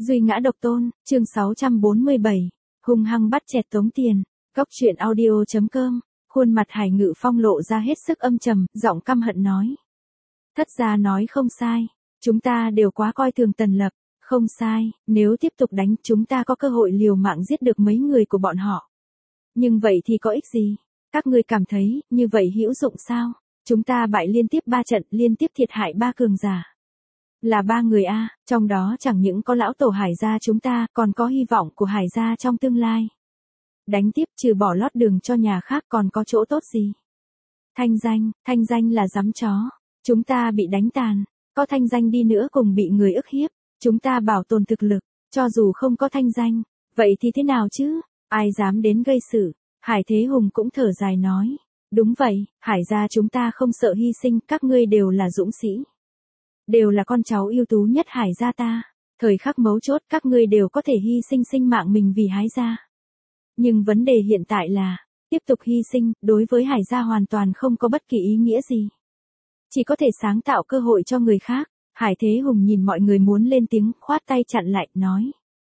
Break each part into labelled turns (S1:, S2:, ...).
S1: Duy ngã độc tôn, chương 647, hung hăng bắt chẹt tống tiền. Cốc truyện audio.com, khuôn mặt Hải Ngự Phong lộ ra hết sức âm trầm, giọng căm hận nói. Thất gia nói không sai, chúng ta đều quá coi thường Tần Lập, không sai, nếu tiếp tục đánh chúng ta có cơ hội liều mạng giết được mấy người của bọn họ. Nhưng vậy thì có ích gì? Các ngươi cảm thấy, như vậy hữu dụng sao? Chúng ta bại liên tiếp 3 trận, liên tiếp thiệt hại 3 cường giả. Là 3 người a, trong đó chẳng những có lão tổ Hải gia chúng ta, còn có hy vọng của Hải gia trong tương lai. Đánh tiếp trừ bỏ lót đường cho nhà khác còn có chỗ tốt gì? Thanh danh là giấm chó. Chúng ta bị đánh tàn, có thanh danh đi nữa cùng bị người ức hiếp, chúng ta bảo tồn thực lực, cho dù không có thanh danh, vậy thì thế nào chứ? Ai dám đến gây sự? Hải Thế Hùng cũng thở dài nói. Đúng vậy, Hải gia chúng ta không sợ hy sinh, các ngươi đều là dũng sĩ. Đều là con cháu ưu tú nhất Hải gia ta. Thời khắc mấu chốt các ngươi đều có thể hy sinh sinh mạng mình vì Hải gia. Nhưng vấn đề hiện tại là, tiếp tục hy sinh, đối với Hải gia hoàn toàn không có bất kỳ ý nghĩa gì. Chỉ có thể sáng tạo cơ hội cho người khác. Hải Thế Hùng nhìn mọi người muốn lên tiếng, khoát tay chặn lại, nói.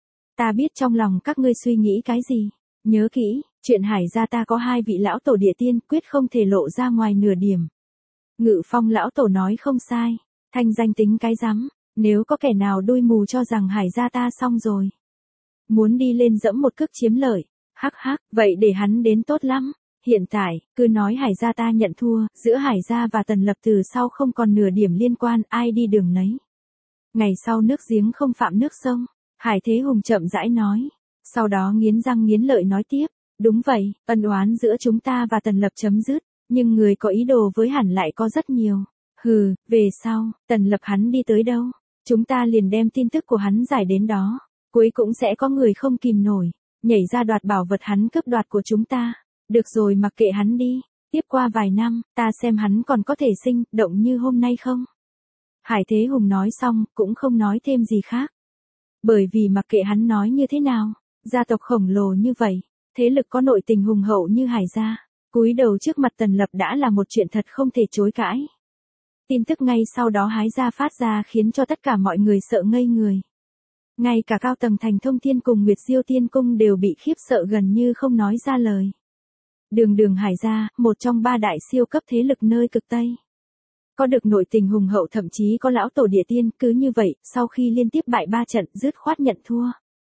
S1: Ta biết trong lòng các ngươi suy nghĩ cái gì. Nhớ kỹ, chuyện Hải gia ta có 2 vị lão tổ địa tiên, quyết không thể lộ ra ngoài nửa điểm. Ngự Phong lão tổ nói không sai. Thanh danh tính cái rắm, nếu có kẻ nào đuôi mù cho rằng Hải gia ta xong rồi. Muốn đi lên dẫm một cước chiếm lợi, hắc hắc, vậy để hắn đến tốt lắm. Hiện tại, cứ nói Hải gia ta nhận thua, giữa Hải gia và Tần Lập từ sau không còn nửa điểm liên quan, ai đi đường nấy. Ngày sau nước giếng không phạm nước sông, Hải Thế Hùng chậm rãi nói. Sau đó nghiến răng nghiến lợi nói tiếp, đúng vậy, ân oán giữa chúng ta và Tần Lập chấm dứt, nhưng người có ý đồ với hẳn lại có rất nhiều. Hừ, về sau, Tần Lập hắn đi tới đâu, chúng ta liền đem tin tức của hắn giải đến đó, cuối cũng sẽ có người không kìm nổi, nhảy ra đoạt bảo vật hắn cướp đoạt của chúng ta. Được rồi, mặc kệ hắn đi, tiếp qua vài năm, ta xem hắn còn có thể sinh động như hôm nay không. Hải Thế Hùng nói xong, cũng không nói thêm gì khác. Bởi vì mặc kệ hắn nói như thế nào, gia tộc khổng lồ như vậy, thế lực có nội tình hùng hậu như Hải gia, cúi đầu trước mặt Tần Lập đã là một chuyện thật không thể chối cãi. Tin tức ngay sau đó Hải gia phát ra khiến cho tất cả mọi người sợ ngây người. Ngay cả cao tầng Thành Thông Thiên cùng Nguyệt Diêu Tiên Cung đều bị khiếp sợ gần như không nói ra lời. Đường Hải gia, một trong 3 đại siêu cấp thế lực nơi cực Tây. Có được nội tình hùng hậu, thậm chí có lão tổ địa tiên, cứ như vậy, sau khi liên tiếp bại 3 trận, dứt khoát nhận thua.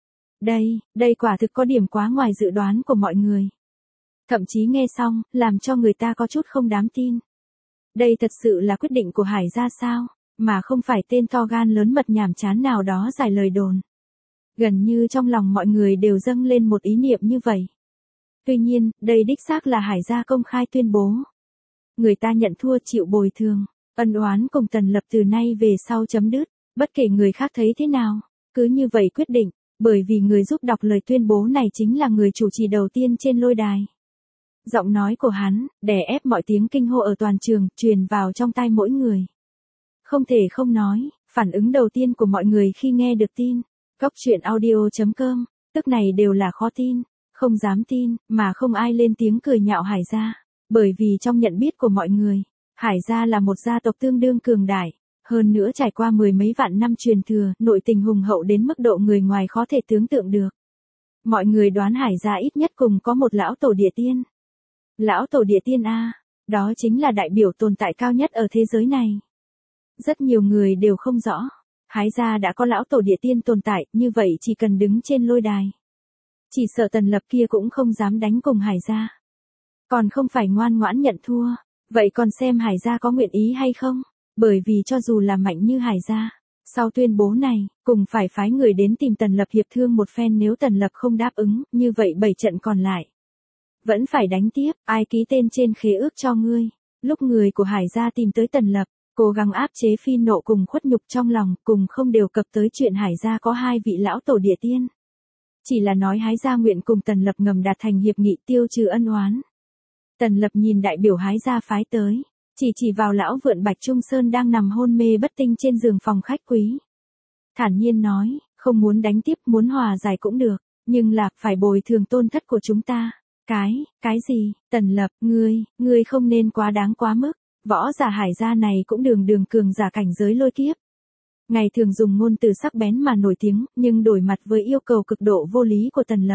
S1: Đây quả thực có điểm quá ngoài dự đoán của mọi người. Thậm chí nghe xong, làm cho người ta có chút không dám tin. Đây thật sự là quyết định của Hải gia sao, mà không phải tên to gan lớn mật nhảm chán nào đó giải lời đồn. Gần như trong lòng mọi người đều dâng lên một ý niệm như vậy. Tuy nhiên, đây đích xác là Hải gia công khai tuyên bố. Người ta nhận thua chịu bồi thường, ân oán cùng Tần Lập từ nay về sau chấm dứt, bất kể người khác thấy thế nào, cứ như vậy quyết định, bởi vì người giúp đọc lời tuyên bố này chính là người chủ trì đầu tiên trên lôi đài. Giọng nói của hắn, đè ép mọi tiếng kinh hô ở toàn trường, truyền vào trong tai mỗi người. Không thể không nói, phản ứng đầu tiên của mọi người khi nghe được tin, Cốc truyện audio.com, tức này đều là khó tin, không dám tin, mà không ai lên tiếng cười nhạo Hải gia. Bởi vì trong nhận biết của mọi người, Hải gia là một gia tộc tương đương cường đại, hơn nữa trải qua 10 mấy vạn năm truyền thừa, nội tình hùng hậu đến mức độ người ngoài khó thể tưởng tượng được. Mọi người đoán Hải gia ít nhất cùng có một lão tổ địa tiên. Lão tổ địa tiên a, đó chính là đại biểu tồn tại cao nhất ở thế giới này. Rất nhiều người đều không rõ, Hải gia đã có lão tổ địa tiên tồn tại, như vậy chỉ cần đứng trên lôi đài. Chỉ sợ Tần Lập kia cũng không dám đánh cùng Hải gia. Còn không phải ngoan ngoãn nhận thua, vậy còn xem Hải gia có nguyện ý hay không, bởi vì cho dù là mạnh như Hải gia, sau tuyên bố này, cùng phải phái người đến tìm Tần Lập hiệp thương một phen, nếu Tần Lập không đáp ứng, như vậy 7 trận còn lại. Vẫn phải đánh tiếp, ai ký tên trên khế ước cho ngươi. Lúc người của Hải gia tìm tới Tần Lập, cố gắng áp chế phi nộ cùng khuất nhục trong lòng, cùng không đề cập tới chuyện Hải gia có 2 vị lão tổ địa tiên. Chỉ là nói Hải gia nguyện cùng Tần Lập ngầm đạt thành hiệp nghị tiêu trừ ân oán. Tần Lập nhìn đại biểu Hải gia phái tới, chỉ vào lão vượn Bạch Trung Sơn đang nằm hôn mê bất tinh trên giường phòng khách quý. Thản nhiên nói, không muốn đánh tiếp, muốn hòa giải cũng được, nhưng là phải bồi thường tôn thất của chúng ta. Cái gì? Tần Lập, ngươi không nên quá đáng quá mức, võ giả Hải gia này cũng đường cường giả cảnh giới lôi kiếp. Ngày thường dùng ngôn từ sắc bén mà nổi tiếng, nhưng đổi mặt với yêu cầu cực độ vô lý của Tần Lập.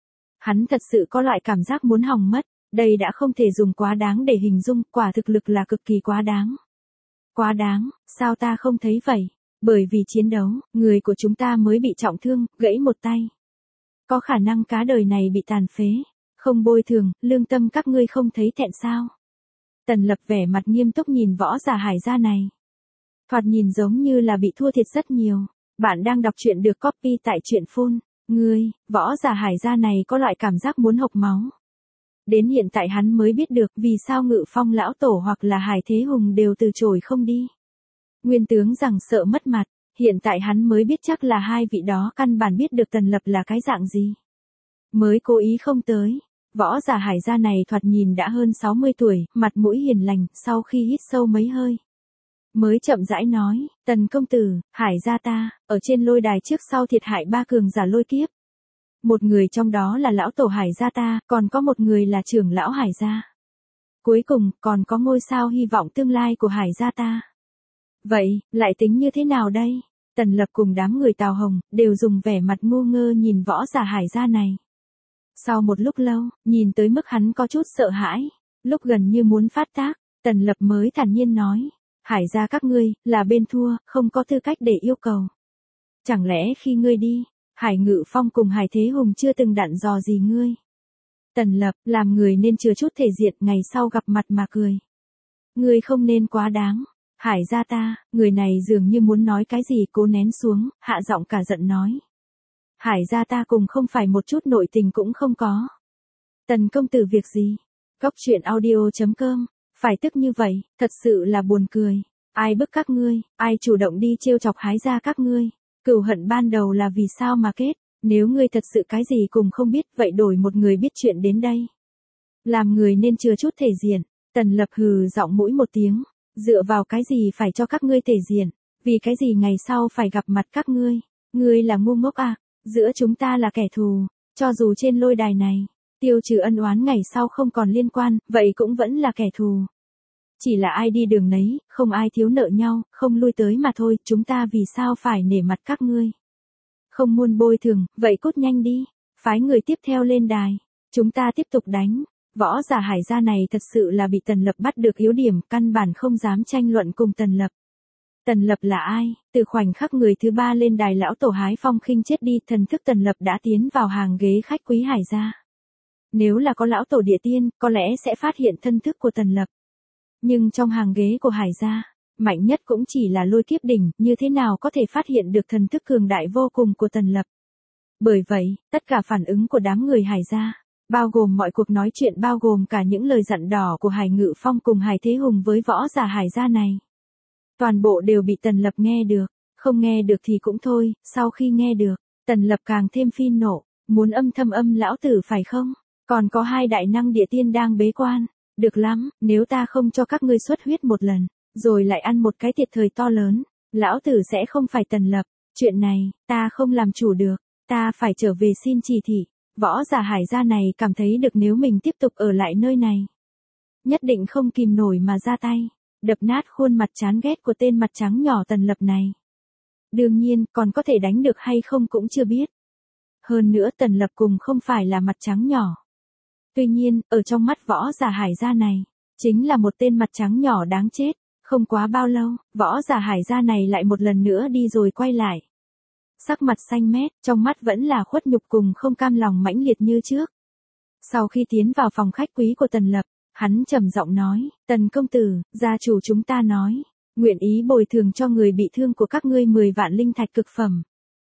S1: Hắn thật sự có loại cảm giác muốn hỏng mất, đây đã không thể dùng quá đáng để hình dung, quả thực lực là cực kỳ quá đáng. Quá đáng, sao ta không thấy vậy? Bởi vì chiến đấu, người của chúng ta mới bị trọng thương, gãy một tay. Có khả năng cả đời này bị tàn phế. Không bồi thường, lương tâm các ngươi không thấy thẹn sao? Tần Lập vẻ mặt nghiêm túc nhìn Võ Giả Hải gia này. Thoạt nhìn giống như là bị thua thiệt rất nhiều. Bạn đang đọc truyện được copy tại truyện phone. Ngươi, Võ Giả Hải gia này có loại cảm giác muốn hộc máu. Đến hiện tại hắn mới biết được vì sao Ngự Phong lão tổ hoặc là Hải Thế Hùng đều từ chối không đi. Nguyên tướng rằng sợ mất mặt, hiện tại hắn mới biết chắc là hai vị đó căn bản biết được Tần Lập là cái dạng gì. Mới cố ý không tới. Võ Giả Hải gia này thoạt nhìn đã hơn 60 tuổi, mặt mũi hiền lành, sau khi hít sâu mấy hơi. Mới chậm rãi nói, Tần công tử, Hải gia ta, ở trên lôi đài trước sau thiệt hại 3 cường giả lôi kiếp. Một người trong đó là lão tổ Hải gia ta, còn có một người là trưởng lão Hải gia. Cuối cùng, còn có ngôi sao hy vọng tương lai của Hải gia ta. Vậy, lại tính như thế nào đây? Tần Lập cùng đám người Tào Hồng, đều dùng vẻ mặt ngu ngơ nhìn Võ Giả Hải gia này. Sau một lúc lâu, nhìn tới mức hắn có chút sợ hãi, lúc gần như muốn phát tác, Tần Lập mới thản nhiên nói, Hải gia các ngươi, là bên thua, không có tư cách để yêu cầu. Chẳng lẽ khi ngươi đi, Hải Ngự Phong cùng Hải Thế Hùng chưa từng dặn dò gì ngươi? Tần Lập, làm người nên chừa chút thể diện, ngày sau gặp mặt mà cười. Ngươi không nên quá đáng. Hải gia ta, người này dường như muốn nói cái gì cố nén xuống, hạ giọng cả giận nói. Hải gia ta cùng không phải một chút nội tình cũng không có. Tần công tử việc gì? Góc truyện audio.com, phải tức như vậy, thật sự là buồn cười. Ai bức các ngươi, ai chủ động đi trêu chọc Hải gia các ngươi? Cừu hận ban đầu là vì sao mà kết? Nếu ngươi thật sự cái gì cùng không biết, vậy đổi một người biết chuyện đến đây. Làm người nên chừa chút thể diện. Tần Lập hừ giọng mũi một tiếng. Dựa vào cái gì phải cho các ngươi thể diện? Vì cái gì ngày sau phải gặp mặt các ngươi? Ngươi là ngu ngốc à? Giữa chúng ta là kẻ thù. Cho dù trên lôi đài này, tiêu trừ ân oán ngày sau không còn liên quan, vậy cũng vẫn là kẻ thù. Chỉ là ai đi đường nấy, không ai thiếu nợ nhau, không lui tới mà thôi, chúng ta vì sao phải nể mặt các ngươi? Không muốn bồi thường, vậy cút nhanh đi, phái người tiếp theo lên đài, chúng ta tiếp tục đánh. Võ Giả Hải gia này thật sự là bị Tần Lập bắt được yếu điểm, căn bản không dám tranh luận cùng Tần Lập. Tần Lập là ai? Từ khoảnh khắc người thứ ba lên đài lão tổ Hái Phong Khinh chết đi, thần thức Tần Lập đã tiến vào hàng ghế khách quý Hải gia. Nếu là có lão tổ địa tiên, có lẽ sẽ phát hiện thân thức của Tần Lập. Nhưng trong hàng ghế của Hải gia, mạnh nhất cũng chỉ là Lôi Kiếp đỉnh, như thế nào có thể phát hiện được thần thức cường đại vô cùng của Tần Lập. Bởi vậy, tất cả phản ứng của đám người Hải gia, bao gồm mọi cuộc nói chuyện, bao gồm cả những lời dặn đỏ của Hải Ngự Phong cùng Hải Thế Hùng với Võ Giả Hải gia này, toàn bộ đều bị Tần Lập nghe được. Không nghe được thì cũng thôi, sau khi nghe được, Tần Lập càng thêm phi nộ, muốn âm thầm âm lão tử phải không? Còn có hai đại năng địa tiên đang bế quan. Được lắm, nếu ta không cho các ngươi xuất huyết một lần, rồi lại ăn một cái thiệt thòi to lớn, lão tử sẽ không phải Tần Lập. Chuyện này, ta không làm chủ được, ta phải trở về xin chỉ thị. Võ Giả Hải gia này cảm thấy được nếu mình tiếp tục ở lại nơi này, nhất định không kìm nổi mà ra tay, đập nát khuôn mặt chán ghét của tên mặt trắng nhỏ Tần Lập này. Đương nhiên, còn có thể đánh được hay không cũng chưa biết. Hơn nữa Tần Lập cùng không phải là mặt trắng nhỏ. Tuy nhiên, ở trong mắt Võ Giả Hải gia này, chính là một tên mặt trắng nhỏ đáng chết. Không quá bao lâu, Võ Giả Hải gia này lại một lần nữa đi rồi quay lại. Sắc mặt xanh mét, trong mắt vẫn là khuất nhục cùng không cam lòng mãnh liệt như trước. Sau khi tiến vào phòng khách quý của Tần Lập, hắn trầm giọng nói, Tần công tử, gia chủ chúng ta nói, nguyện ý bồi thường cho người bị thương của các ngươi 10 vạn linh thạch cực phẩm,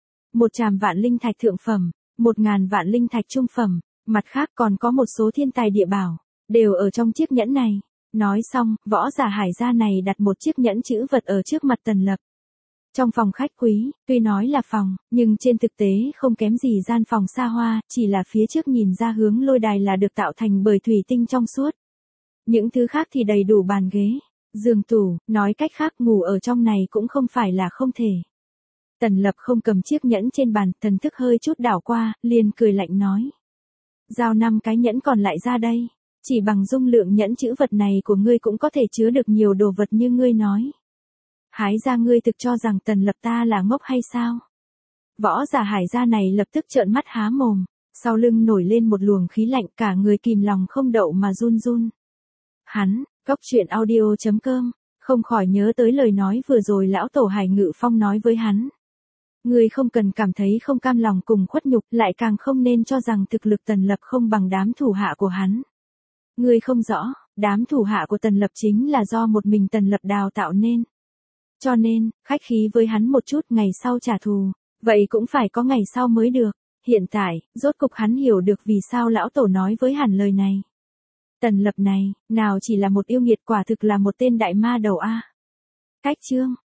S1: 100 vạn linh thạch thượng phẩm, 1000 vạn linh thạch trung phẩm, mặt khác còn có một số thiên tài địa bảo, đều ở trong chiếc nhẫn này. Nói xong, Võ Giả Hải gia này đặt một chiếc nhẫn chữ vật ở trước mặt Tần Lập. Trong phòng khách quý, tuy nói là phòng, nhưng trên thực tế không kém gì gian phòng xa hoa, chỉ là phía trước nhìn ra hướng lôi đài là được tạo thành bởi thủy tinh trong suốt. Những thứ khác thì đầy đủ bàn ghế, giường tủ, nói cách khác ngủ ở trong này cũng không phải là không thể. Tần Lập không cầm chiếc nhẫn trên bàn, thần thức hơi chút đảo qua, liền cười lạnh nói. Giao 5 cái nhẫn còn lại ra đây, chỉ bằng dung lượng nhẫn chữ vật này của ngươi cũng có thể chứa được nhiều đồ vật như ngươi nói. Hái Gia ngươi thực cho rằng Tần Lập ta là ngốc hay sao? Võ giả Hải Gia này lập tức trợn mắt há mồm, sau lưng nổi lên một luồng khí lạnh, cả người kìm lòng không đậu mà run run. Hắn, Cốc Truyện Audio.com, không khỏi nhớ tới lời nói vừa rồi lão tổ Hải Ngự Phong nói với hắn. Ngươi không cần cảm thấy không cam lòng cùng khuất nhục, lại càng không nên cho rằng thực lực Tần Lập không bằng đám thủ hạ của hắn. Ngươi không rõ, đám thủ hạ của Tần Lập chính là do một mình Tần Lập đào tạo nên. Cho nên, khách khí với hắn một chút, ngày sau trả thù, vậy cũng phải có ngày sau mới được. Hiện tại, rốt cục hắn hiểu được vì sao lão tổ nói với hắn lời này. Tần Lập này, nào chỉ là một yêu nghiệt, quả thực là một tên đại ma đầu a. Cách chương